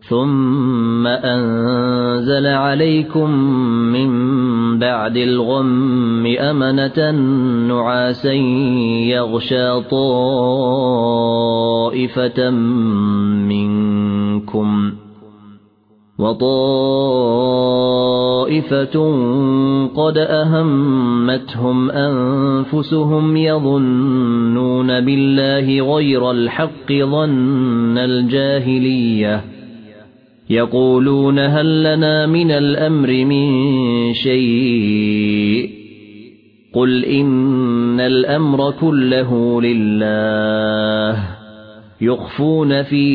ثم أنزل عليكم من بعد الغم أمنة نعاسا يغشى طائفة منكم وطائفة قد أهمتهم أنفسهم يظنون بالله غير الحق ظن الجاهلية يقولون هل لنا من الأمر من شيء قل إن الأمر كله لله يخفون في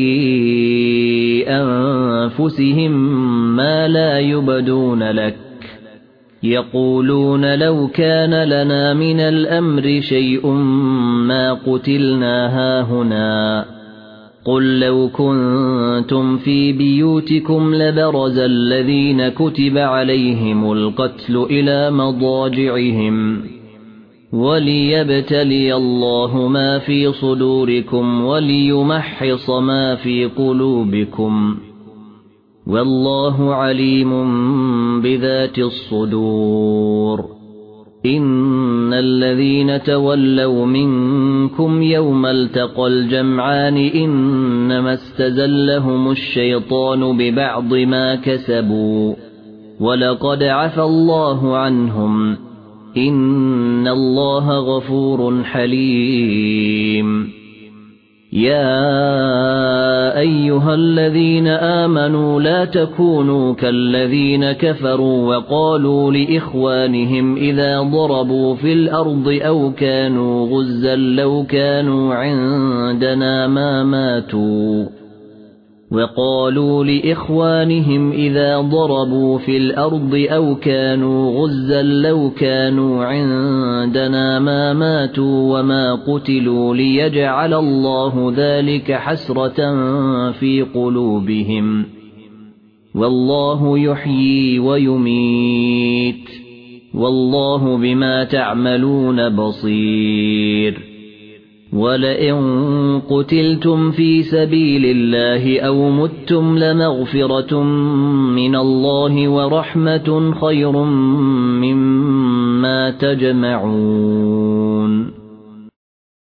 أنفسهم ما لا يبدون لك يقولون لو كان لنا من الأمر شيء ما قتلنا هاهنا قل لو كنتم في بيوتكم لبرز الذين كتب عليهم القتل إلى مضاجعهم وليبتلي الله ما في صدوركم وليمحص ما في قلوبكم والله عليم بذات الصدور إن الذين تولوا منكم يوم التقى الجمعان إنما استزلهم الشيطان ببعض ما كسبوا ولقد عفى الله عنهم إن الله غفور حليم يا أيها الذين آمنوا لا تكونوا كالذين كفروا وقالوا لإخوانهم إذا ضربوا في الأرض أو كانوا غزا لو كانوا عندنا ما ماتوا وقالوا لإخوانهم إذا ضربوا في الأرض أو كانوا غزا لو كانوا عندنا ما ماتوا وما قتلوا ليجعل الله ذلك حسرة في قلوبهم والله يحيي ويميت والله بما تعملون بصير ولئن قتلتم في سبيل الله أو متم لمغفرة من الله ورحمة خير مما تجمعون